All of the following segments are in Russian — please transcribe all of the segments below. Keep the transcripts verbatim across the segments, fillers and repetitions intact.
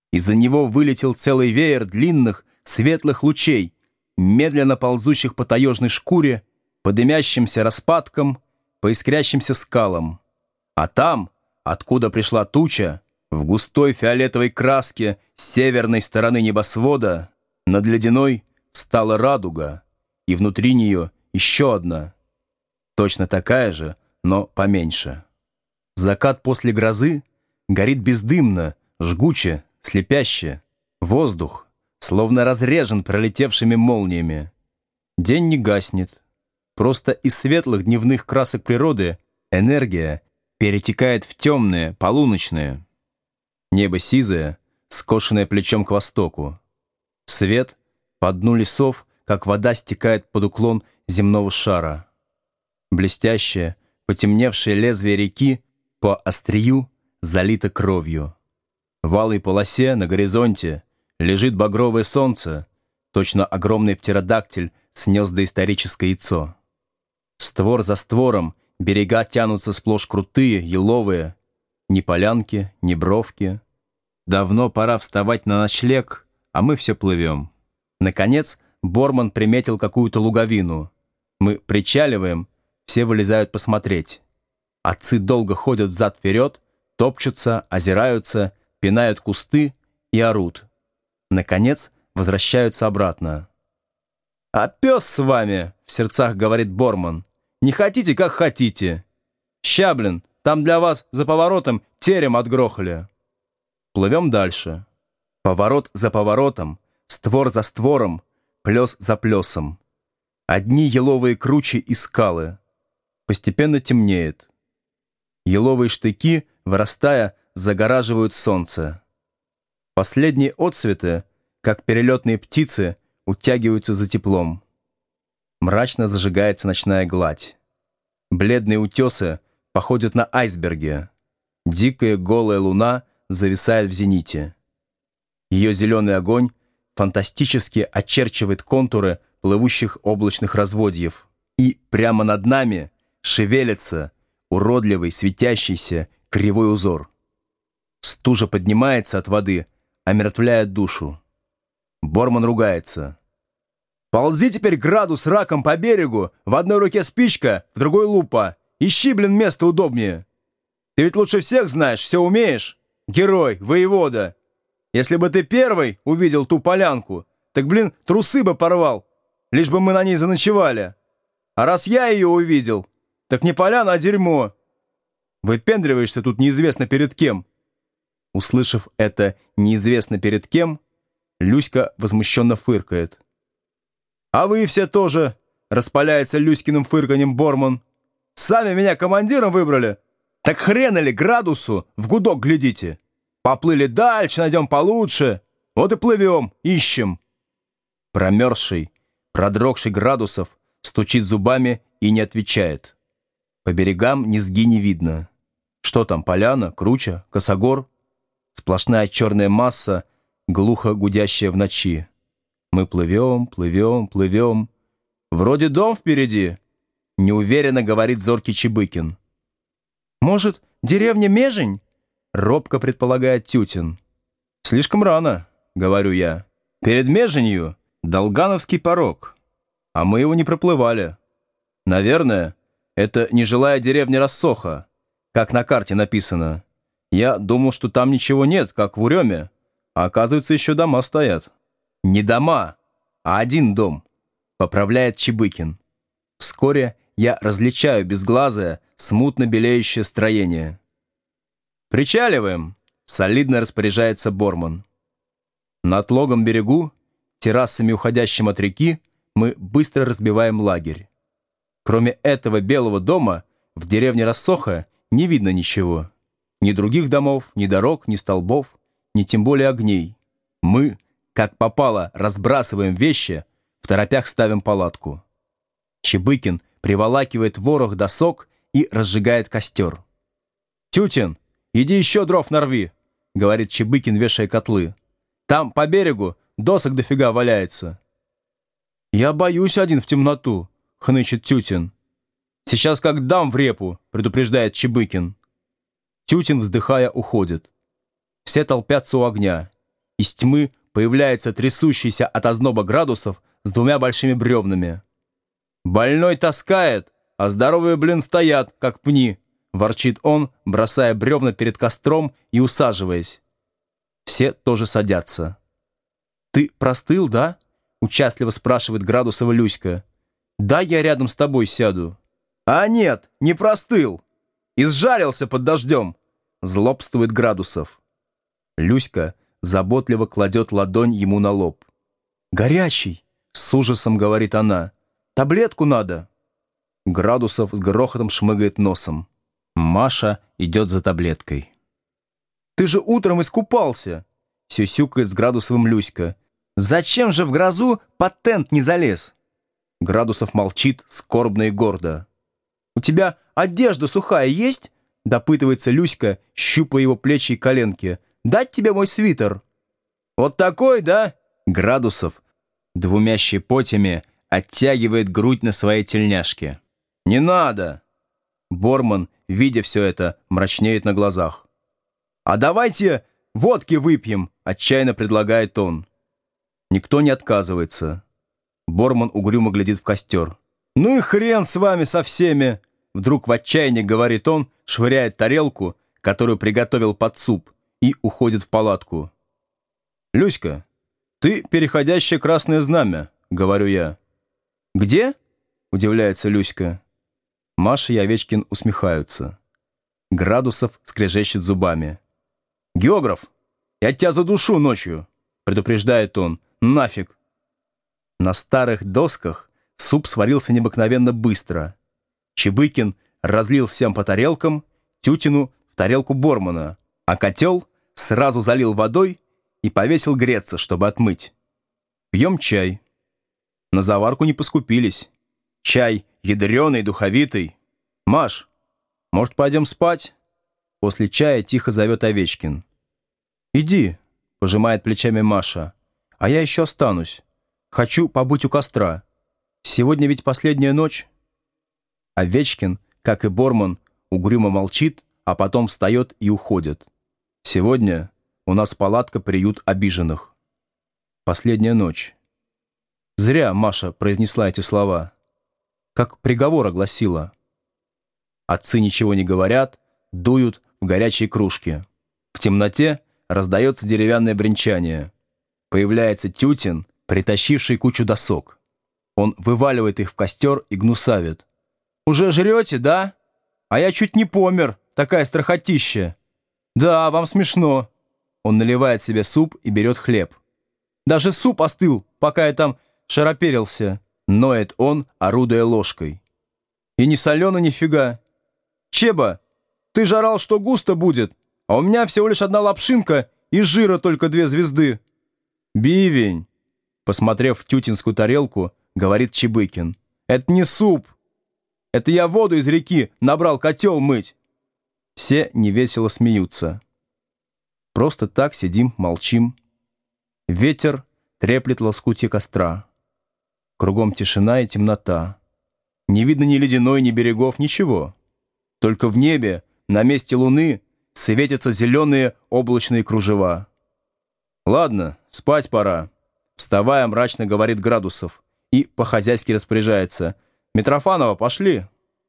Из-за него вылетел целый веер длинных, светлых лучей, медленно ползущих по таежной шкуре, по дымящимся распадкам, по искрящимся скалам. А там, откуда пришла туча, в густой фиолетовой краске с северной стороны небосвода, над ледяной стала радуга, и внутри нее еще одна, точно такая же, но поменьше. Закат после грозы горит бездымно, жгуче, слепяще. Воздух словно разрежен пролетевшими молниями. День не гаснет. Просто из светлых дневных красок природы энергия перетекает в темные, полуночные. Небо сизое, скошенное плечом к востоку. Свет по дну лесов, как вода, стекает под уклон земного шара. Блестящее, потемневшее лезвие реки по острию залито кровью. В алой полосе на горизонте лежит багровое солнце, точно огромный птеродактиль снес доисторическое яйцо. Створ за створом берега тянутся сплошь крутые, еловые, ни полянки, ни бровки. Давно пора вставать на ночлег, а мы все плывем. Наконец, Борман приметил какую-то луговину. Мы причаливаем, все вылезают посмотреть. Отцы долго ходят взад-вперед, топчутся, озираются, пинают кусты и орут. Наконец, возвращаются обратно. «А пес с вами!» — в сердцах говорит Борман. «Не хотите, как хотите. Ща, блин, там для вас за поворотом терем отгрохали». Плывем дальше. Поворот за поворотом, створ за створом, плес за плесом. Одни еловые кручи и скалы. Постепенно темнеет. Еловые штыки, вырастая, загораживают солнце. Последние отсветы, как перелетные птицы, утягиваются за теплом. Мрачно зажигается ночная гладь. Бледные утесы походят на айсберги. Дикая голая луна зависает в зените. Ее зеленый огонь фантастически очерчивает контуры плывущих облачных разводьев. И прямо над нами шевелится уродливый, светящийся, кривой узор. Стужа поднимается от воды, омертвляя душу. Борман ругается. «Ползи теперь градус раком по берегу, в одной руке спичка, в другой лупа. Ищи, блин, место удобнее. Ты ведь лучше всех знаешь, все умеешь. Герой, воевода. Если бы ты первый увидел ту полянку, так, блин, трусы бы порвал, лишь бы мы на ней заночевали. А раз я ее увидел, так не поляна, а дерьмо. Выпендриваешься тут неизвестно перед кем». Услышав это неизвестно перед кем, Люська возмущенно фыркает. «А вы все тоже!» — распаляется Люськиным фырканьем Борман. «Сами меня командиром выбрали? Так хрена ли градусу в гудок глядите? Поплыли дальше, найдем получше. Вот и плывем, ищем». Промерзший, продрогший Градусов стучит зубами и не отвечает. По берегам низги не видно. Что там, поляна, круча, косогор? Сплошная черная масса, глухо гудящая в ночи. Мы плывем, плывем, плывем. «Вроде дом впереди», — неуверенно говорит зоркий Чебыкин. «Может, деревня Межень?» — робко предполагает Тютин. «Слишком рано», — говорю я. «Перед Меженью Долгановский порог, а мы его не проплывали. Наверное, это нежилая деревня Рассоха, как на карте написано. Я думал, что там ничего нет, как в Уреме, а оказывается, еще дома стоят». «Не дома, а один дом», — поправляет Чебыкин. Вскоре я различаю безглазое, смутно белеющее строение. «Причаливаем», — солидно распоряжается Борман. На отлогом берегу, террасами уходящим от реки, мы быстро разбиваем лагерь. Кроме этого белого дома, в деревне Рассоха не видно ничего. Ни других домов, ни дорог, ни столбов, ни тем более огней. Мы, как попало, разбрасываем вещи, второпях ставим палатку. Чебыкин приволакивает ворох досок и разжигает костер. «Тютин, иди еще дров нарви», — говорит Чебыкин, вешая котлы. «Там по берегу досок дофига валяется». «Я боюсь один в темноту», — хнычет Тютин. «Сейчас как дам в репу», — предупреждает Чебыкин. Тютин, вздыхая, уходит. Все толпятся у огня. Из тьмы появляется трясущийся от озноба градусов с двумя большими бревнами. «Больной таскает, а здоровые, блин, стоят, как пни», — ворчит он, бросая бревна перед костром и усаживаясь. Все тоже садятся. «Ты простыл, да?» — участливо спрашивает Градусова Люська. «Да, я рядом с тобой сяду». «А нет, не простыл. Изжарился под дождем», — злобствует Градусов. Люська заботливо кладет ладонь ему на лоб. «Горячий», — с ужасом говорит она. «Таблетку надо». Градусов с грохотом шмыгает носом. Маша идет за таблеткой. «Ты же утром искупался», — сюсюкает с Градусовым Люська. «Зачем же в грозу под тент не залез?» Градусов молчит скорбно и гордо. «У тебя одежда сухая есть?» — допытывается Люська, щупая его плечи и коленки. «Дать тебе мой свитер?» «Вот такой, да?» Градусов двумя щепотями оттягивает грудь на своей тельняшке. «Не надо!» Борман, видя все это, мрачнеет на глазах. «А давайте водки выпьем!» — отчаянно предлагает он. Никто не отказывается. Борман угрюмо глядит в костер. «Ну и хрен с вами со всеми!» Вдруг в отчаянии говорит он, швыряет тарелку, которую приготовил под суп, и уходит в палатку. «Люська, ты переходящее красное знамя», — говорю я. «Где?» — удивляется Люська. Маша и Овечкин усмехаются. Градусов скрежещет зубами. «Географ, я тебя задушу ночью», — предупреждает он. «Нафиг». На старых досках суп сварился необыкновенно быстро. Чебыкин разлил всем по тарелкам, Тютину в тарелку Бормана, а котел сразу залил водой и повесил греться, чтобы отмыть. Пьем чай. На заварку не поскупились. Чай ядреный, духовитый. «Маш, может, пойдем спать?» После чая тихо зовет Овечкин. «Иди», — пожимает плечами Маша, — «а я еще останусь. Хочу побыть у костра. Сегодня ведь последняя ночь». Овечкин, как и Борман, угрюмо молчит, а потом встает и уходит. «Сегодня у нас палатка-приют обиженных. Последняя ночь». Зря Маша произнесла эти слова. Как приговор огласила. Отцы ничего не говорят, дуют в горячие кружки. В темноте раздается деревянное бренчание. Появляется Тютин, притащивший кучу досок. Он вываливает их в костер и гнусавит. «Уже жрете, да? А я чуть не помер, такая страхотища. Да, вам смешно». Он наливает себе суп и берет хлеб. «Даже суп остыл, пока я там шароперился», — ноет он, орудуя ложкой. «И не солено нифига. Чеба, ты же орал, что густо будет, а у меня всего лишь одна лапшинка и жира только две звезды». «Бивень», — посмотрев в тютинскую тарелку, говорит Чебыкин. «Это не суп. Это я воду из реки набрал котел мыть». Все невесело смеются. Просто так сидим, молчим. Ветер треплет лоскутья костра. Кругом тишина и темнота. Не видно ни ледяной, ни берегов, ничего. Только в небе, на месте луны, светятся зеленые облачные кружева. «Ладно, спать пора», — вставая, мрачно говорит Градусов и по-хозяйски распоряжается. «Митрофанова, пошли».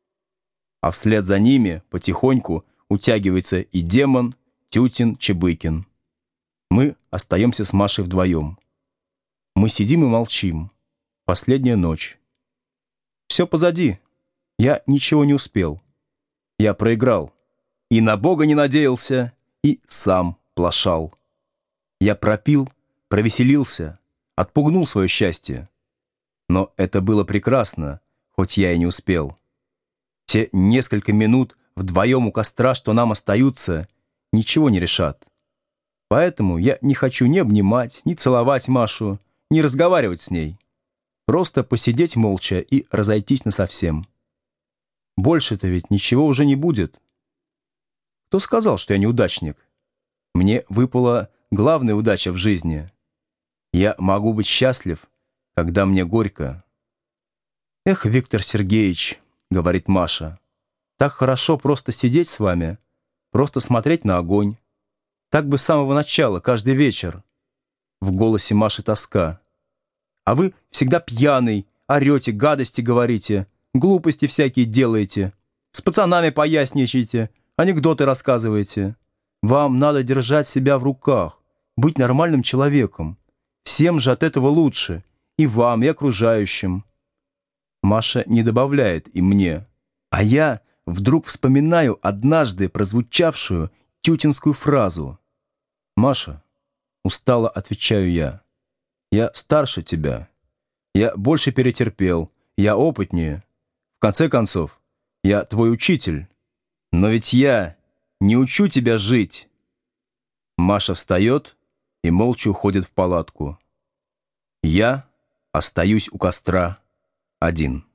А вслед за ними, потихоньку, утягивается и Демон, Тютин, Чебыкин. Мы остаемся с Машей вдвоем. Мы сидим и молчим. Последняя ночь. Все позади. Я ничего не успел. Я проиграл. И на Бога не надеялся, и сам плашал. Я пропил, провеселился, отпугнул свое счастье. Но это было прекрасно, хоть я и не успел. Те несколько минут вдвоем у костра, что нам остаются, ничего не решат. Поэтому я не хочу ни обнимать, ни целовать Машу, ни разговаривать с ней. Просто посидеть молча и разойтись насовсем. Больше-то ведь ничего уже не будет. Кто сказал, что я неудачник? Мне выпала главная удача в жизни. Я могу быть счастлив, когда мне горько. «Эх, Виктор Сергеевич», — говорит Маша, — «так хорошо просто сидеть с вами, просто смотреть на огонь. Так бы с самого начала, каждый вечер. В голосе Маши тоска. «А вы всегда пьяный, орете, гадости говорите, глупости всякие делаете, с пацанами поясничаете, анекдоты рассказываете. Вам надо держать себя в руках, быть нормальным человеком. Всем же от этого лучше, и вам, и окружающим». Маша не добавляет и мне, а я вдруг вспоминаю однажды прозвучавшую тютинскую фразу. «Маша», — устало отвечаю я, — «я старше тебя, я больше перетерпел, я опытнее. В конце концов, я твой учитель, но ведь я не учу тебя жить». Маша встает и молча уходит в палатку. Я остаюсь у костра один.